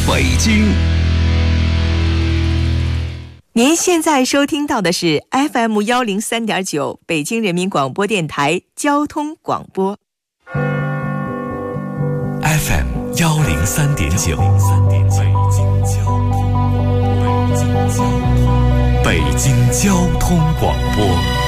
北京。 您现在收听到的是 FM103.9 北京人民广播电台交通广播。 FM103.9 北京交通广播，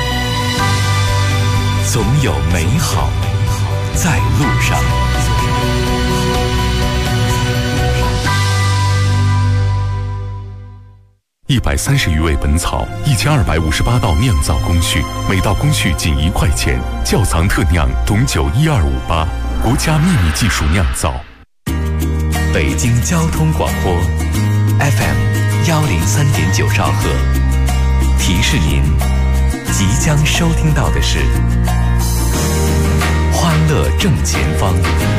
总有美好在路上。130余味本草，1258道酿造工序，每道工序仅1块钱。窖藏特酿种酒12588，国家秘密技术酿造。北京交通广播 FM103.9兆赫，提示您即将收听到的是欢乐正前方。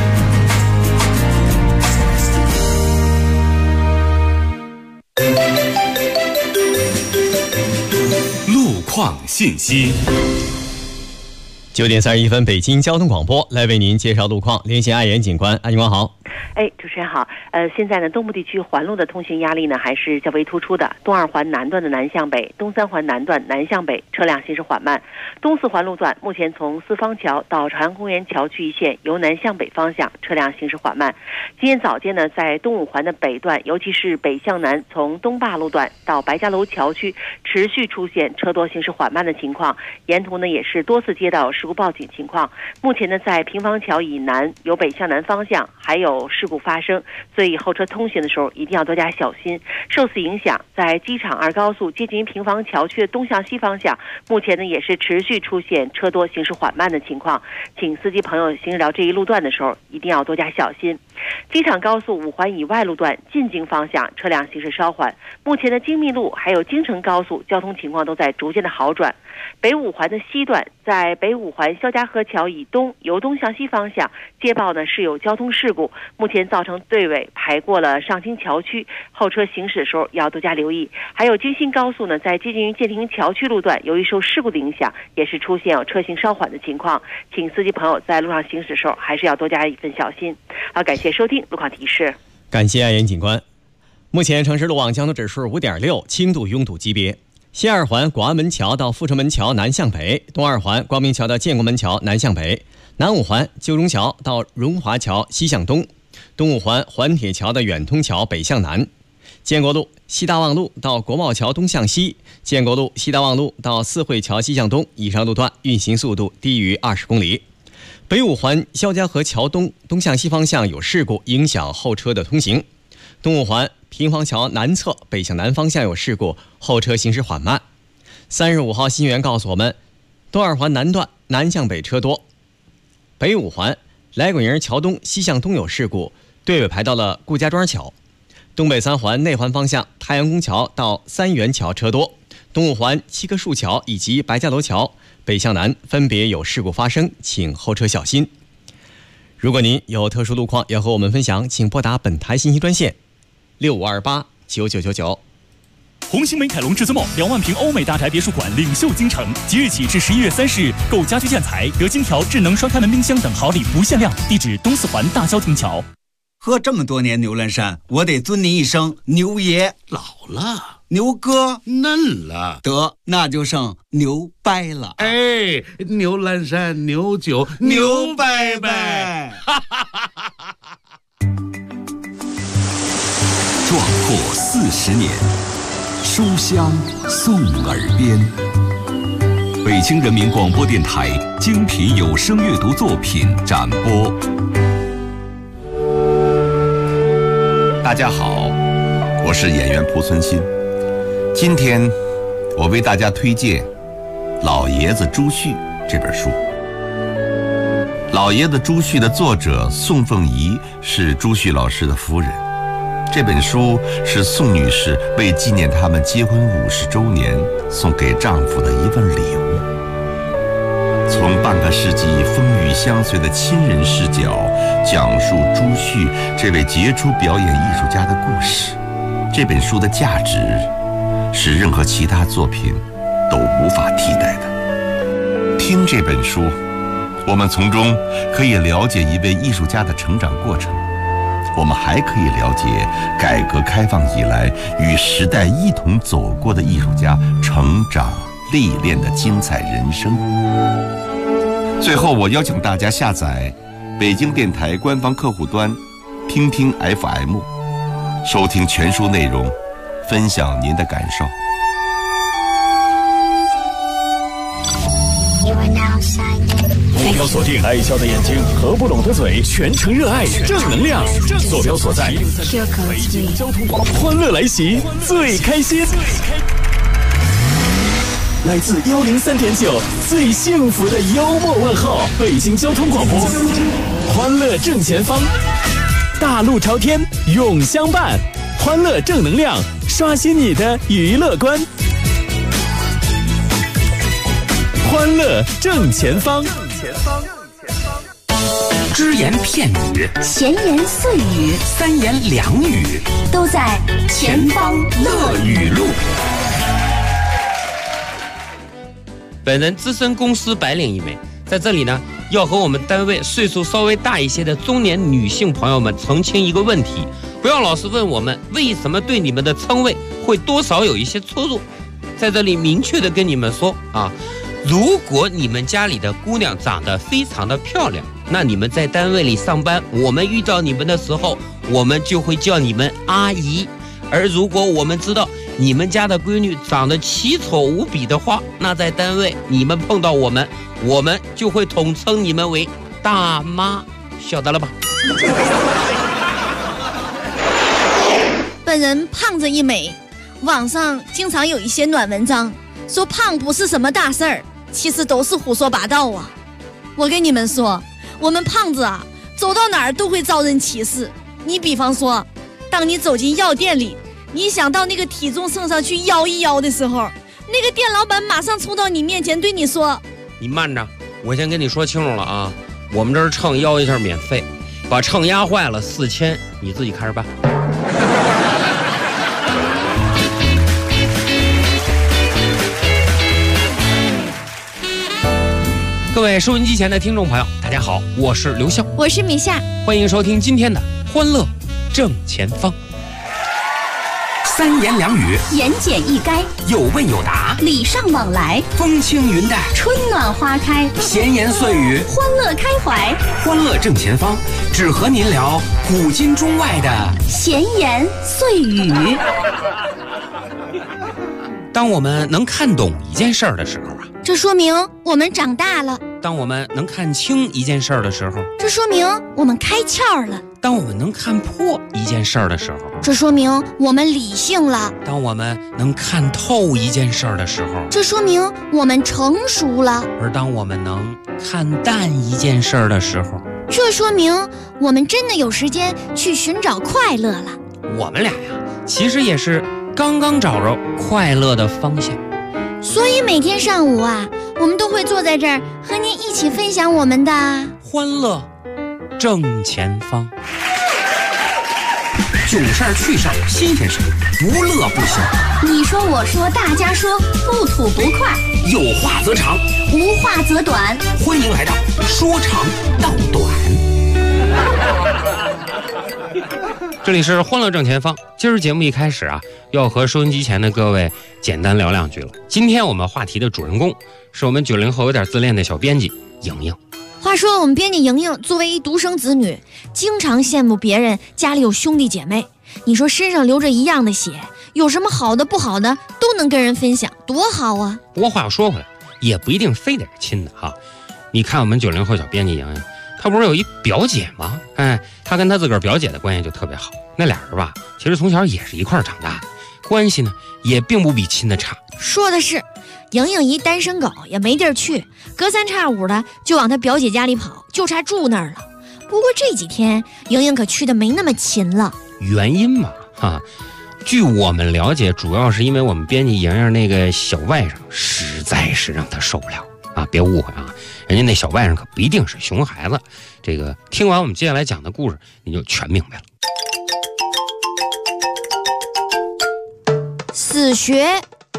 路况信息。 9点31分，北京交通广播来为您介绍路况，连线爱言警官。警官好。 主持人好。现在呢，东部地区环路的通行压力呢还是较为突出的。东二环南段的南向北、东三环南段南向北车辆行驶缓慢。东四环路段目前从四方桥到朝阳公园桥区一线由南向北方向车辆行驶缓慢。今天早间呢，在东五环的北段，尤其是北向南从东坝路段到白家楼桥区持续出现车多行驶缓慢的情况，沿途呢也是多次接到事故报警情况。目前呢，在平房桥以南由北向南方向还有事故发生，所以后车通行的时候一定要多加小心。受此影响，在机场二高速接近平房桥区的东向西方向，目前呢也是持续出现车多行驶缓慢的情况，请司机朋友行驶到这一路段的时候一定要多加小心。机场高速五环以外路段进京方向车辆行驶稍缓，目前的京密路还有京承高速交通情况都在逐渐的好转。北五环的西段，在北五环肖家河桥以东由东向西方向接报呢是有交通事故，目前造成队尾排过了上京桥区，后车行驶的时候要多加留意。还有京新高速呢，在接近于建亭桥区路段，由于受事故的影响，也是出现有车行稍缓的情况，请司机朋友在路上行驶的时候还是要多加一份小心。好，感谢收听路况提示。 感谢爱言警官。目前城市路网交通指数5.6，轻度拥堵级别。西二环广安门桥到阜成门桥南向北，东二环光明桥到建国门桥南向北，南五环旧荣桥到荣华桥西向东，东五环环铁桥的远通桥北向南，建国路西大望路到国贸桥东向西，建国路西大望路到四惠桥西向东，以上路段运行速度低于20公里。北五环肖家河桥东东向西方向有事故，影响后车的通行。东五环平房桥南侧北向南方向有事故，后车行驶缓慢。35号新源告诉我们，东二环南段南向北车多。北五环来滚营桥东西向东有事故，队尾排到了顾家庄桥。东北三环内环方向太阳宫桥到三元桥车多。东五环七棵树桥以及白家楼桥北向南分别有事故发生，请后车小心。如果您有特殊路况要和我们分享，请拨打本台信息专线65289999。 红星美凯龙至尊梦2万平欧美大宅别墅馆领袖京城，即日起至11月30日，购家居建材得金条、智能双开门冰箱等好礼不限量。地址东四环大郊亭桥。 喝这么多年牛栏山，我得尊您一声牛爷。 老了， 牛哥嫩了， 得那就剩牛掰了。 哎，牛栏山牛酒牛掰掰， 壮阔40年，书香送耳边。北京人民广播电台精品有声阅读作品展播。 大家好，我是演员蒲存昕。今天我为大家推荐《老爷子朱旭》这本书。《老爷子朱旭》的作者宋凤仪是朱旭老师的夫人。这本书是宋女士为纪念他们结婚50周年送给丈夫的一份礼物。从半个世纪风雨相随的亲人视角，讲述朱旭这位杰出表演艺术家的故事。这本书的价值是任何其他作品都无法替代的。听这本书，我们从中可以了解一位艺术家的成长过程， 我们还可以了解改革开放以来与时代一同走过的艺术家成长历练的精彩人生。最后，我邀请大家下载北京电台官方客户端听听 FM， 收听全书内容，分享您的感受。 目标锁定，爱笑的眼睛，合不拢的嘴，全程热爱，正能量。坐标所在，北京交通广播，欢乐来袭，最开心。来自103.9最幸福的幽默问候，北京交通广播，欢乐正前方，大路朝天永相伴，欢乐正能量，刷新你的娱乐观。欢乐正前方， 只言片语， 闲言碎语， 三言两语， 都在前方乐语录。 本人资深公司白领一枚，在这里呢，要和我们单位岁数稍微大一些的中年女性朋友们澄清一个问题，不要老是问我们为什么对你们的称谓会多少有一些出入。在这里明确的跟你们说啊，如果你们家里的姑娘长得非常的漂亮，那你们在单位里上班，我们遇到你们的时候，我们就会叫你们阿姨。而如果我们知道你们家的闺女长得奇丑无比的话，那在单位你们碰到我们就会统称你们为大妈，晓得了吧？ 本人胖子一枚，网上经常有一些暖文章说胖不是什么大事儿，其实都是胡说八道啊！我跟你们说，我们胖子啊，走到哪儿都会遭人歧视。你比方说，当你走进药店里，你想到那个体重秤上去摇一摇的时候，那个店老板马上冲到你面前对你说：“ 你慢着，我先跟你说清楚了啊，我们这儿秤摇一下免费，把秤压坏了4000，你自己看着办。”各位收音机前的听众朋友，大家好，我是刘笑， 我是米夏， 欢迎收听今天的欢乐正前方。 三言两语， 言简意赅， 有问有答， 礼尚往来， 风轻云淡， 春暖花开， 闲言碎语， 欢乐开怀。 欢乐正前方，只和您聊古今中外的闲言碎语。 当我们能看懂一件事儿的时候啊， 这说明我们长大了； 当我们能看清一件事儿的时候， 这说明我们开窍了； 当我们能看破一件事儿的时候， 这说明我们理性了； 当我们能看透一件事儿的时候， 这说明我们成熟了； 而当我们能看淡一件事儿的时候， 这说明我们真的有时间去寻找快乐了。 我们俩呀，其实也是刚刚找着快乐的方向。 所以每天上午啊，我们都会坐在这儿和您一起分享我们的欢乐正前方。 囧事儿趣事儿新鲜事儿，不乐不行。 你说我说大家说，不吐不快， 有话则长， 无话则短。 欢迎来到说长道短。 这里是欢乐正前方，今儿节目一开始啊，要和收音机前的各位简单聊两句了。今天我们话题的主人公是我们90后有点自恋的小编辑莹莹。 话说我们编辑莹莹作为一独生子女，经常羡慕别人家里有兄弟姐妹。你说身上流着一样的血，有什么好的不好的都能跟人分享，多好啊！ 不过话又说回来，也不一定非得是亲的哈。你看我们90后小编辑莹莹，她不是有一表姐吗？她跟她自个儿表姐的关系就特别好。那俩人吧，其实从小也是一块长大的，关系呢也并不比亲的差。 说的是，莹莹一单身狗也没地儿去，隔三差五的就往她表姐家里跑，就差住那儿了。不过这几天莹莹可去的没那么勤了。 原因嘛，据我们了解，主要是因为我们编辑莹莹那个小外甥实在是让她受不了啊！别误会啊，人家那小外甥可不一定是熊孩子。这个听完我们接下来讲的故事，你就全明白了。 死学。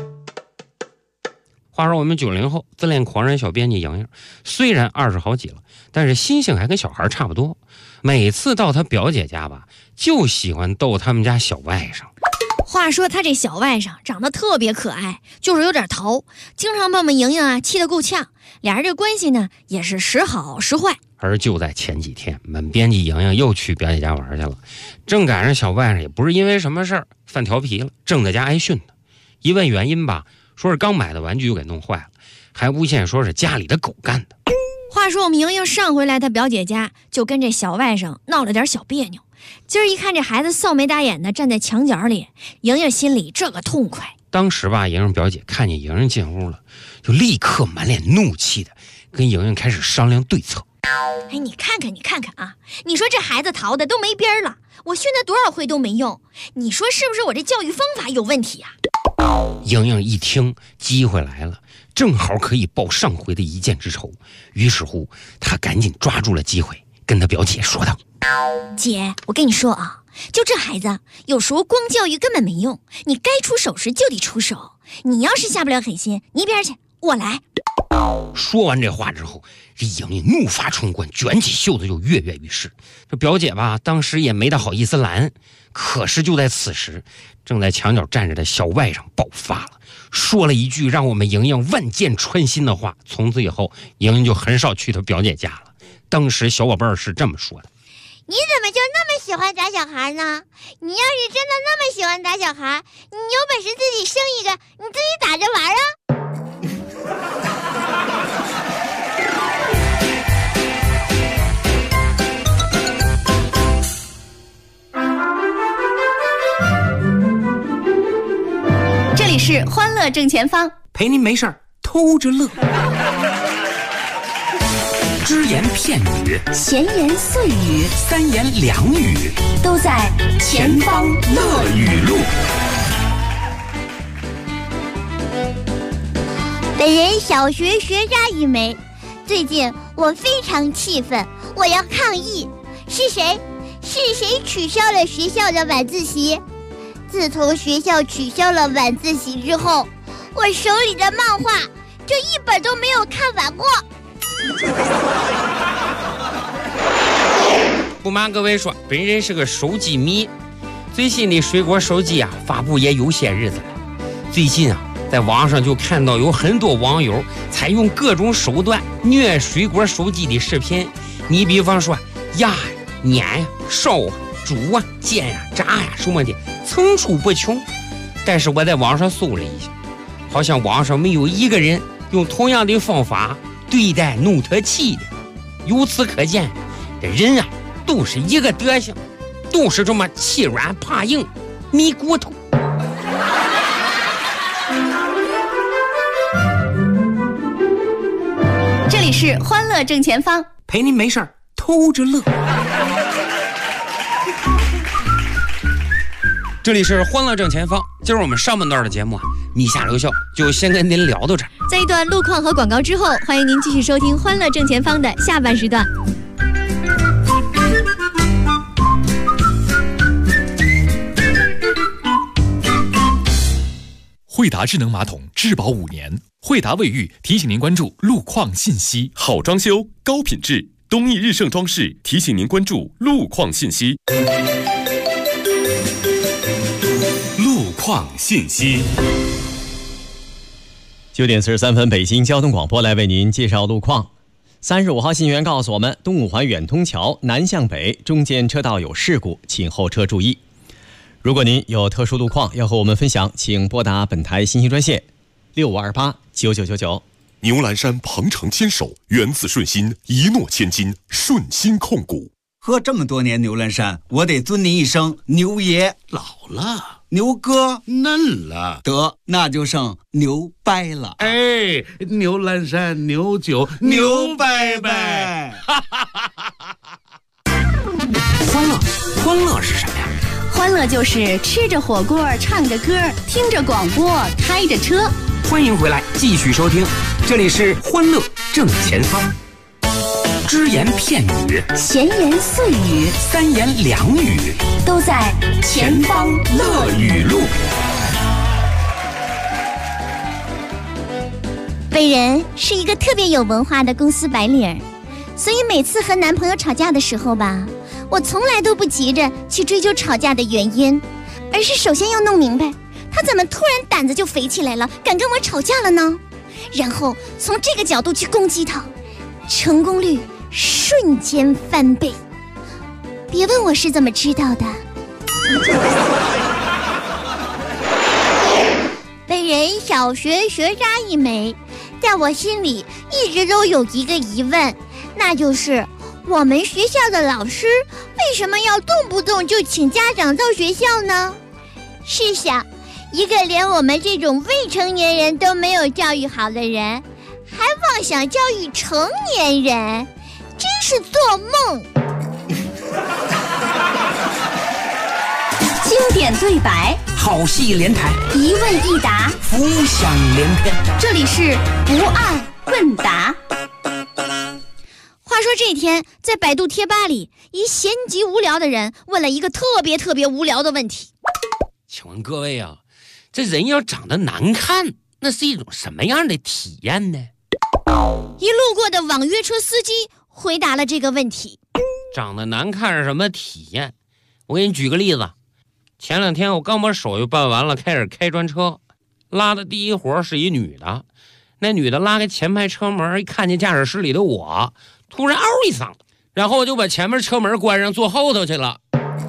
话说我们90后自恋狂人小编辑莹莹，虽然20好几了，但是心性还跟小孩差不多。 每次到她表姐家吧，就喜欢逗他们家小外甥。 话说他这小外甥长得特别可爱，就是有点淘，经常把我们莹莹啊气得够呛，俩人这关系呢也是时好时坏。 而就在前几天，我们编辑莹莹又去表姐家玩去了，正赶上小外甥也不是因为什么事儿犯调皮了，正在家挨训呢。一问原因吧，说是刚买的玩具又给弄坏了，还诬陷说是家里的狗干的。 话说我们莹莹上回来她表姐家，就跟这小外甥闹了点小别扭。今儿一看这孩子臊眉大眼的站在墙角里，莹莹心里这个痛快。 当时吧，莹莹表姐看见莹莹进屋了，就立刻满脸怒气的跟莹莹开始商量对策。 哎，你看看啊，你说这孩子淘的都没边了，我训他多少回都没用，你说是不是我这教育方法有问题啊？ 莹莹一听机会来了，正好可以报上回的一箭之仇，于是乎她赶紧抓住了机会，跟她表姐说道： 姐，我跟你说啊，就这孩子有时候光教育根本没用，你该出手时就得出手，你要是下不了狠心，你一边去，我来。 说完这话之后，这莹莹怒发冲冠，卷起袖子就跃跃欲试。这表姐吧，当时也没大好意思拦，可是就在此时，正在墙角站着的小外甥爆发了，说了一句让我们莹莹万箭穿心的话。从此以后，莹莹就很少去她表姐家了。当时小宝贝儿是这么说的： 你怎么就那么喜欢打小孩呢？你要是真的那么喜欢打小孩，你有本事自己生一个，你自己打着玩啊！ 这里是欢乐正前方， 陪您没事儿偷着乐。只言片语， 闲言碎语， 三言两语， 都在前方乐语录。 本人小学学渣一枚，最近我非常气愤，我要抗议。是谁取消了学校的晚自习？自从学校取消了晚自习之后，我手里的漫画就一本都没有看完过。 不瞒各位说，本人是个手机迷，最新的水果手机啊发布也有些日子了。最近啊，在网上就看到有很多网友采用各种手段虐水果手机的视频，你比方说压呀、碾呀、烧啊、煮啊、煎呀、炸呀什么的，层出不穷。但是我在网上搜了一下，好像网上没有一个人用同样的方法对待努特器的。由此可见，这人啊都是一个德行，都是这么欺软怕硬、迷骨头。 这里是欢乐正前方， 陪您没事儿偷着乐。 这里是欢乐正前方，今儿我们上半段的节目啊，米下留校就先跟您聊到这儿。 在一段路况和广告之后，欢迎您继续收听欢乐正前方的下半时段。 惠达智能马桶质保5年，惠达卫浴提醒您关注路况信息。好装修，高品质，东益日盛装饰提醒您关注路况信息。路况信息。 9点43分，北京交通广播来为您介绍路况。35号信源告诉我们，东五环远通桥南向北中间车道有事故，请后车注意。如果您有特殊路况要和我们分享，请拨打本台信息专线65289999。 牛栏山鹏程牵手，缘字顺心，一诺千金，顺心控股。 喝这么多年牛栏山，我得尊您一声牛爷。 老了， 牛哥嫩了， 得那就剩牛掰了。 哎，牛栏山牛酒牛掰掰。 欢乐是什么呀？ 欢乐就是吃着火锅，唱着歌，听着广播，开着车。 欢迎回来，继续收听，这里是欢乐正前方。只言片语， 闲言碎语， 三言两语， 都在前方乐语录。 本人是一个特别有文化的公司白领，所以每次和男朋友吵架的时候吧， 我从来都不急着去追究吵架的原因，而是首先要弄明白他怎么突然胆子就肥起来了，敢跟我吵架了呢？然后从这个角度去攻击他，成功率瞬间翻倍。别问我是怎么知道的。本人小学学渣一枚，在我心里一直都有一个疑问，那就是我们学校的老师为什么要动不动就请家长到学校呢？试想，一个连我们这种未成年人都没有教育好的人，还妄想教育成年人，真是做梦。 经典对白， 好戏连台， 一问一答， 浮想联翩。 这里是不二问答。 话说这天，在百度贴吧里，一闲极无聊的人问了一个特别无聊的问题。 请问各位啊，这人要长得难看，那是一种什么样的体验呢？ 一路过的网约车司机回答了这个问题。 长得难看是什么体验？我给你举个例子。前2天我刚把手续办完了，开始开专车，拉的第一活是一女的。那女的拉开前排车门，一看见驾驶室里的我，突然嗷一嗓子，然后我就把前面车门关上，坐后头去了。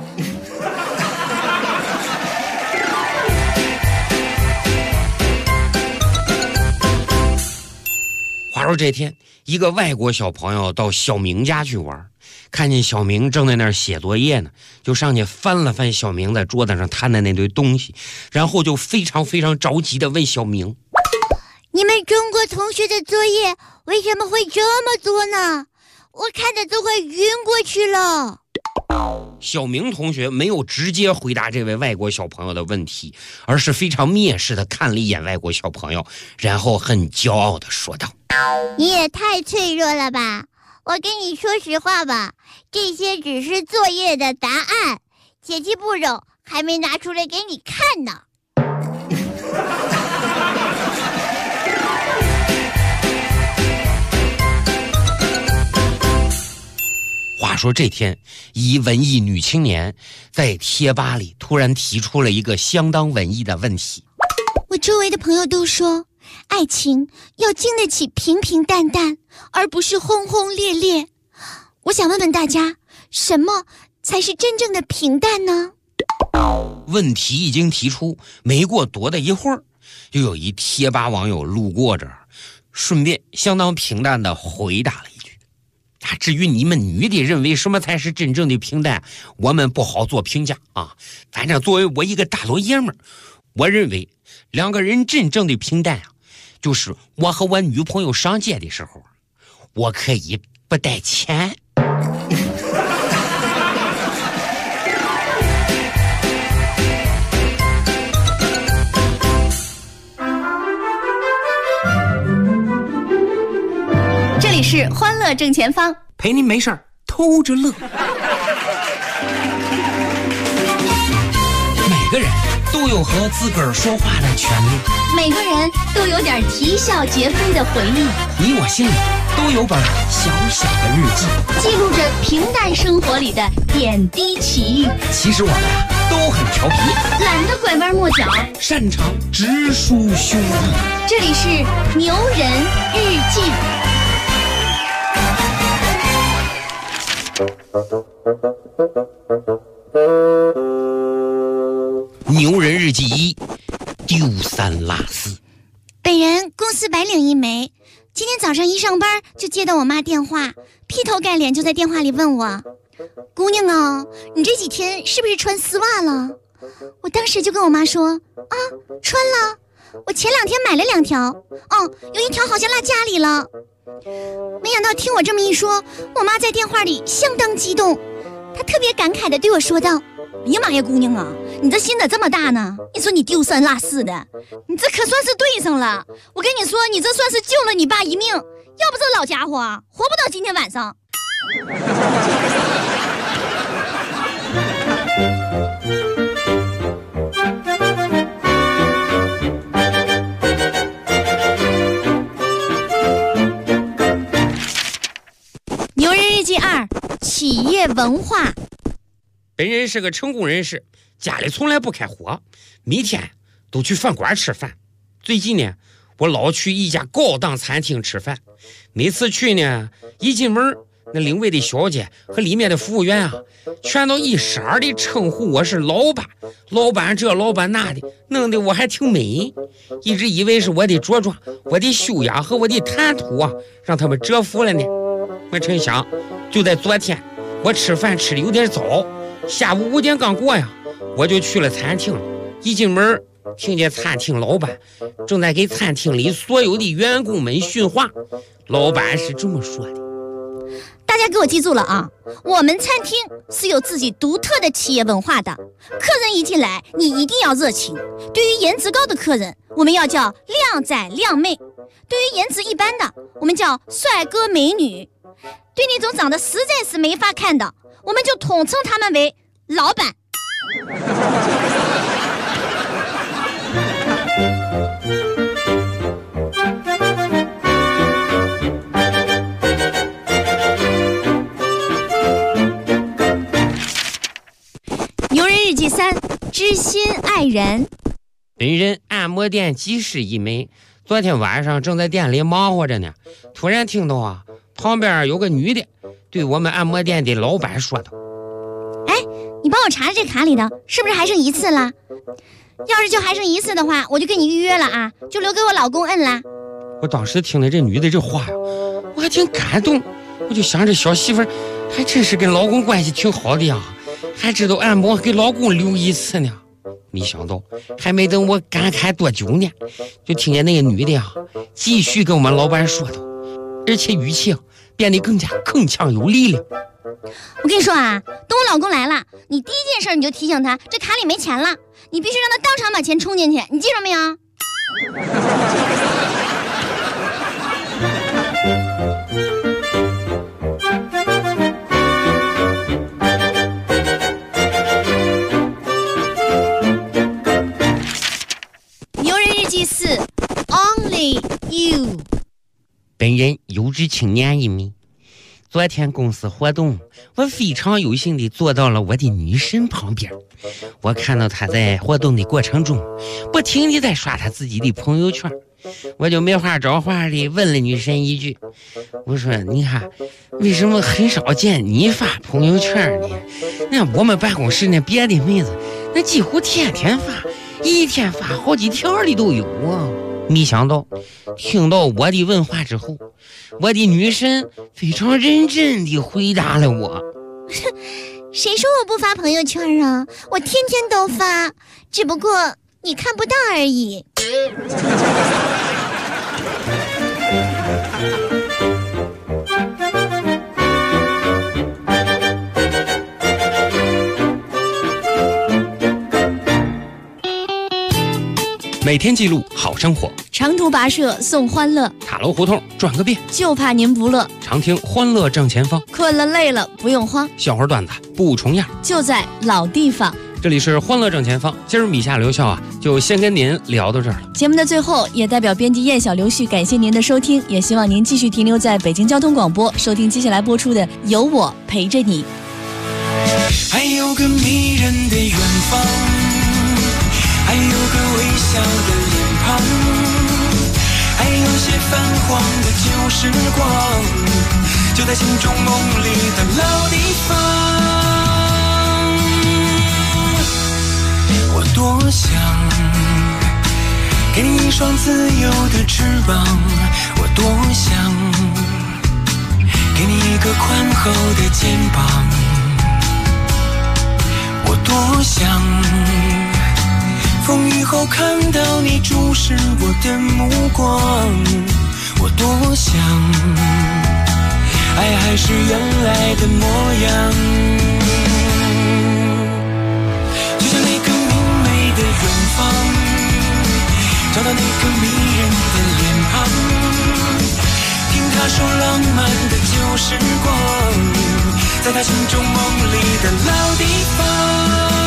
话说这天，一个外国小朋友到小明家去玩，看见小明正在那儿写作业呢，就上去翻了翻小明在桌子上摊的那堆东西，然后就非常着急地问小明： 你们中国同学的作业为什么会这么多呢？我看着都快晕过去了。 小明同学没有直接回答这位外国小朋友的问题，而是非常蔑视地看了一眼外国小朋友，然后很骄傲地说道： 你也太脆弱了吧，我跟你说实话吧，这些只是作业的答案，写记步骤还没拿出来给你看呢。 话说这天，一文艺女青年在贴吧里突然提出了一个相当文艺的问题。 我周围的朋友都说，爱情要经得起平平淡淡，而不是轰轰烈烈。我想问问大家，什么才是真正的平淡呢？ 问题已经提出，没过多的一会儿，就有一贴吧网友路过这儿，顺便相当平淡地回答了一句：至于你们女的认为什么才是真正的平淡，我们不好做评价啊。反正作为我一个大老爷们儿，我认为两个人真正的平淡啊，就是我和我女朋友上街的时候，我可以不带钱。 这里是欢乐正前方， 陪您没事儿偷着乐。每个人都有和自个儿说话的权利， 每个人都有点啼笑皆非的回忆， 你我心里都有本小小的日记， 记录着平淡生活里的点滴奇遇。 其实我们都很调皮， 懒得拐弯抹角， 擅长直抒胸臆。 这里是牛人日记。 牛人日记1，丢三落四。 本人公司白领一枚，今天早上一上班就接到我妈电话，劈头盖脸就在电话里问我：姑娘啊，你这几天是不是穿丝袜了？我当时就跟我妈说：啊，穿了，我前2天买了2条，有一条好像落家里了。没想到听我这么一说，我妈在电话里相当激动，她特别感慨地对我说道：哎呀妈呀，姑娘啊，你这心咋这么大呢？你说你丢三落四的，你这可算是对上了。我跟你说，你这算是救了你爸一命，要不这老家伙活不到今天晚上。牛人日记2，企业文化。 本人是个成功人士，家里从来不开火，每天都去饭馆吃饭。最近呢，我老去一家高档餐厅吃饭，每次去呢，一进门，那领位的小姐和里面的服务员啊，全都一色的称呼我是老板，老板这老板那的，弄得我还挺美。一直以为是我的着装、我的修养和我的谈吐啊，让他们折服了呢。没成想，就在昨天，我吃饭吃的有点早，下午5点刚过呀，我就去了餐厅了。一进门，听见餐厅老板正在给餐厅里所有的员工们训话。老板是这么说的： 大家给我记住了啊，我们餐厅是有自己独特的企业文化的。客人一进来，你一定要热情。对于颜值高的客人，我们要叫靓仔靓妹；对于颜值一般的，我们叫帅哥美女；对那种长得实在是没法看的，我们就统称他们为老板。游人日记3，知心爱人。 本人按摩店技师一枚，昨天晚上正在店里忙活着呢，突然听到啊，旁边有个女的对我们按摩店的老板说道： 哎，你帮我查这卡里的是不是还剩1次了？要是就还剩1次的话，我就跟你预约了啊，就留给我老公摁啦。 我当时听了这女的这话呀，我还挺感动，我就想这小媳妇还真是跟老公关系挺好的呀，还知道按摩给老公留1次呢。没想到还没等我感慨多久呢，就听见那个女的呀继续跟我们老板说道，而且语气变得更加铿锵有力了。 我跟你说啊，等我老公来了，你第一件事你就提醒他这卡里没钱了，你必须让他当场把钱充进去，你记着没有？游人日记4 Only You。 本人有志青年一名，昨天公司活动，我非常有幸地坐到了我的女神旁边。我看到她在活动的过程中不停地在刷她自己的朋友圈，我就没话找话地问了女神一句，我说你看为什么很少见你发朋友圈呢？那我们办公室那别的妹子那几乎天天发，一天发好几条的都有啊。没想到听到我的问话之后，我的女神非常认真地回答了我。 谁说我不发朋友圈啊？我天天都发，只不过你看不到而已。 每天记录好生活， 长途跋涉送欢乐， 塔楼胡同转个遍， 就怕您不乐。 常听欢乐正前方， 困了累了不用慌， 笑话段子不重样， 就在老地方。 这里是欢乐正前方，今儿米夏刘笑啊，就先跟您聊到这儿了。 节目的最后，也代表编辑燕小刘旭感谢您的收听，也希望您继续停留在北京交通广播，收听接下来播出的《有我陪着你》。 还有个迷人的远方，还有个微笑的脸庞，还有些泛黄的旧时光，就在心中梦里的老地方。我多想给你一双自由的翅膀，我多想给你一个宽厚的肩膀，我多想风雨后看到你注视我的目光，我多想爱还是原来的模样，就像那个明媚的远方，找到那个迷人的脸庞，听他说浪漫的旧时光，在他心中梦里的老地方。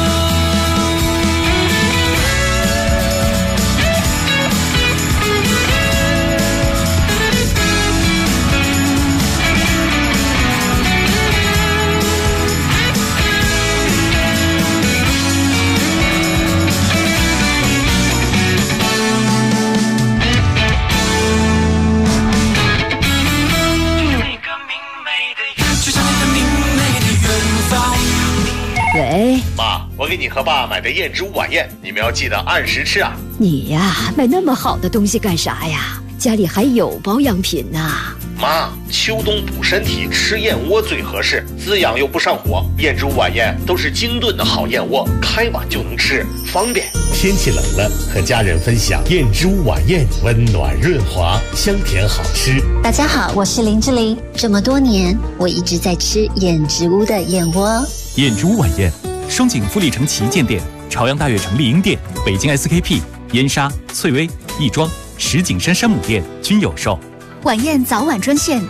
和爸买的燕之屋晚宴，你们要记得按时吃啊。 你呀，买那么好的东西干啥呀？家里还有保养品呢。 妈，秋冬补身体，吃燕窝最合适，滋养又不上火。燕之屋晚宴都是精炖的好燕窝，开碗就能吃，方便。 天气冷了，和家人分享燕之屋晚宴，温暖润滑，香甜好吃。 大家好，我是林志玲。这么多年，我一直在吃燕之屋的燕窝。 燕之屋晚宴，双井富力城旗舰店、朝阳大悦城丽婴店、北京 SKP、燕莎、翠微、亦庄、石景山山姆店均有售。 晚宴早晚专线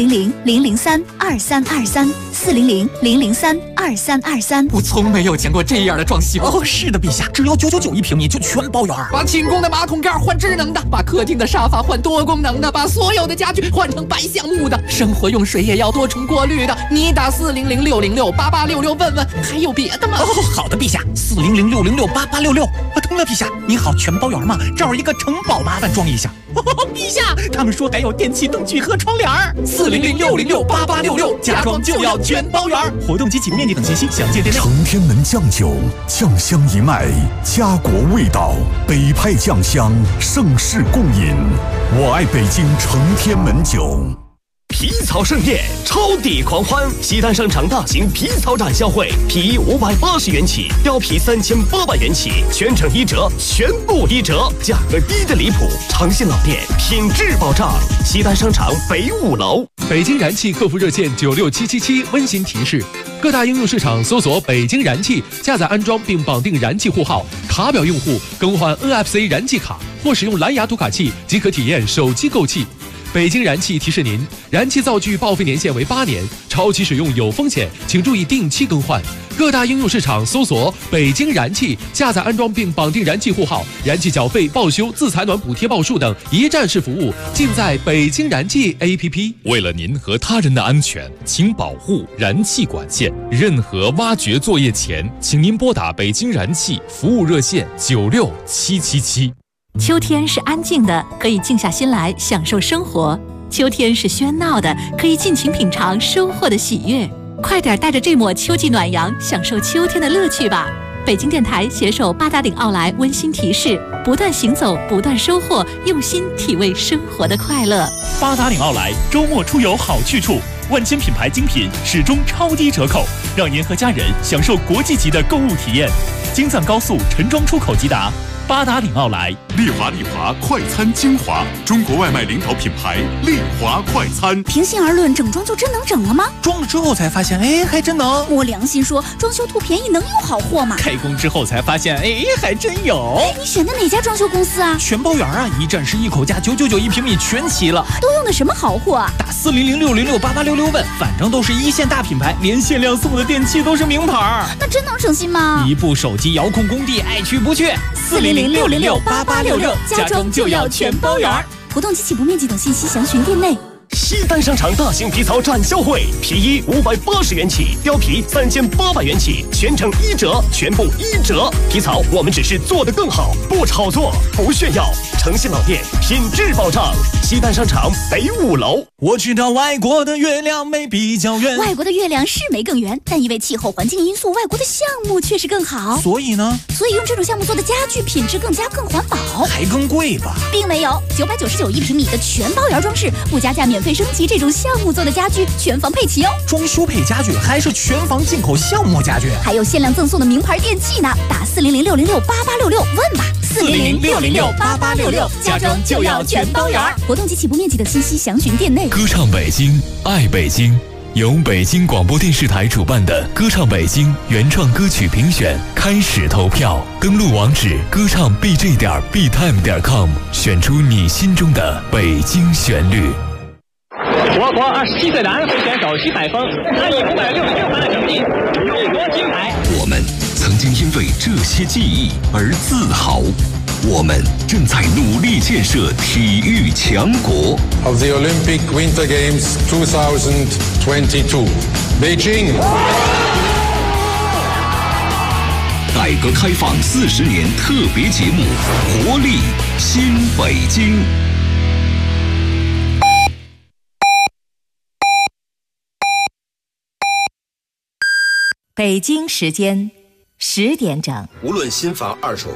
400-003-2323，400-003-2323。 我从没有见过这样的装修哦！是的，陛下，只要999一平米就全包圆。把寝宫的马桶盖换智能的，把客厅的沙发换多功能的，把所有的家具换成白橡木的，生活用水也要多重过滤的。你打400-606-8866问问，还有别的吗？哦，好的，陛下，400-606-8866。通了，陛下，你好，全包圆吗？这儿一个城堡，麻烦装一下。陛下，他们说还有电器灯具和窗帘，400-606-8866，家装就要全包圆。活动及起步面积等信息详见店内。 承天门酱酒，酱香一脉，家国味道，北派酱香，盛世共饮。我爱北京承天门酒。 皮草盛宴，超抵狂欢！西单商场大型皮草展销会，皮衣580元起，貂皮3800元起，全程1折，全部1折，价格低的离谱。诚信老店，品质保障。西单商场北5楼。 北京燃气客服热线96777温馨提示：各大应用市场搜索北京燃气，下载安装并绑定燃气户号，卡表用户更换 NFC 燃气卡或使用蓝牙读卡器即可体验手机购气。北京燃气提示您，燃气灶具报废年限为8年，超期使用有风险，请注意定期更换。各大应用市场搜索北京燃气，下载安装并绑定燃气户号，燃气缴费、报修、自采暖补贴报数等一站式服务尽在北京燃气 APP。 为了您和他人的安全，请保护燃气管线。任何挖掘作业前，请您拨打北京燃气服务热线96777。 秋天是安静的，可以静下心来享受生活；秋天是喧闹的，可以尽情品尝收获的喜悦。快点带着这抹秋季暖阳，享受秋天的乐趣吧！北京电台携手八达岭奥莱温馨提示：不断行走，不断收获，用心体味生活的快乐。 八达岭奥莱周末出游好去处，万千品牌精品始终超低折扣，让您和家人享受国际级的购物体验。京藏高速陈庄出口即达。八达岭奥莱， 丽华快餐精华，中国外卖领导品牌丽华快餐。 平心而论，整装就真能整了吗？ 装了之后才发现，哎，还真能。 我良心说，装修图便宜能有好货吗？ 开工之后才发现，哎，还真有。 你选的哪家装修公司啊？ 全包圆啊，一站式一口价，999一平米全齐了。 都用的什么好货啊？ 打400-606-8866问，反正都是一线大品牌，连限量送的电器都是名牌。 那真能省心吗？ 一部手机遥控工地，爱去不去。 400-606-8866，家装就要全包圆。活动及起步面积等信息详询店内。 西单商场大型皮草展销会，皮衣580元起，貂皮3800元起，全程1折，全部1折。皮草我们只是做得更好，不炒作，不炫耀。诚信老店，品质保障。西单商场北5楼。 我知道外国的月亮没比较圆， 外国的月亮是没更圆，但因为气候环境因素，外国的项目确实更好。 所以呢？ 所以用这种项目做的家具品质更佳，更环保。 还更贵吧？ 并没有，999一平米的全包圆装饰，不加价免费升级，这种项目做的家具全房配齐哦。 装修配家具还是全房进口项目家具， 还有限量赠送的名牌电器呢。打400-606-8866问吧。400-606-8866，家装就要全包圆。活动及起步面积等信息详询店内。 歌唱北京，爱北京，由北京广播电视台主办的歌唱北京原创歌曲评选开始投票，登录网址歌唱 bj.btime.com， 选出你心中的北京旋律。 我国27岁男会选手徐海峰，他以566分的成绩勇夺金牌。 我们曾经因为这些记忆而自豪，我们正在努力建设体育强国。 Of the Olympic Winter Games 2022, Beijing。 改革开放40年特别节目，活力新北京。 北京时间 10点整。 无论新房二手